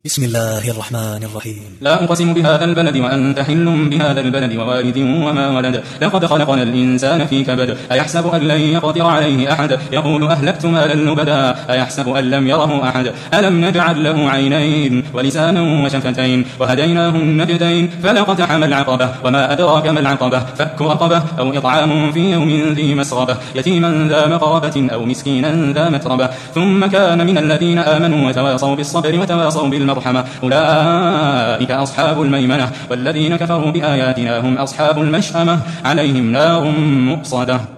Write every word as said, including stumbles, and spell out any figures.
بسم الله الرحمن الرحيم. لا أقسم بهذا البلد وأنت حل بهذا البلد ووالد وما ولد لقد خلقنا الإنسان في كبد أيحسب أن لن يقدر عليه أحد يقول أهلكت مالا لبدا أيحسب أن لم يره أحد ألم نجعل له عينين ولسانا وشفتين وهديناه النجدين فلقتحم العقبة وما أدراك ما العقبة فك رقبة أو إطعام في يوم ذي مسغبة يتيما ذا مقربة أو مسكينا ذا متربة ثم كان من الذين آمنوا وتواصوا بالصبر وتواصوا بالمرحمة أولئك أصحاب الميمنة والذين كفروا بآياتنا هم أصحاب المشأمة عليهم نار مؤصدة.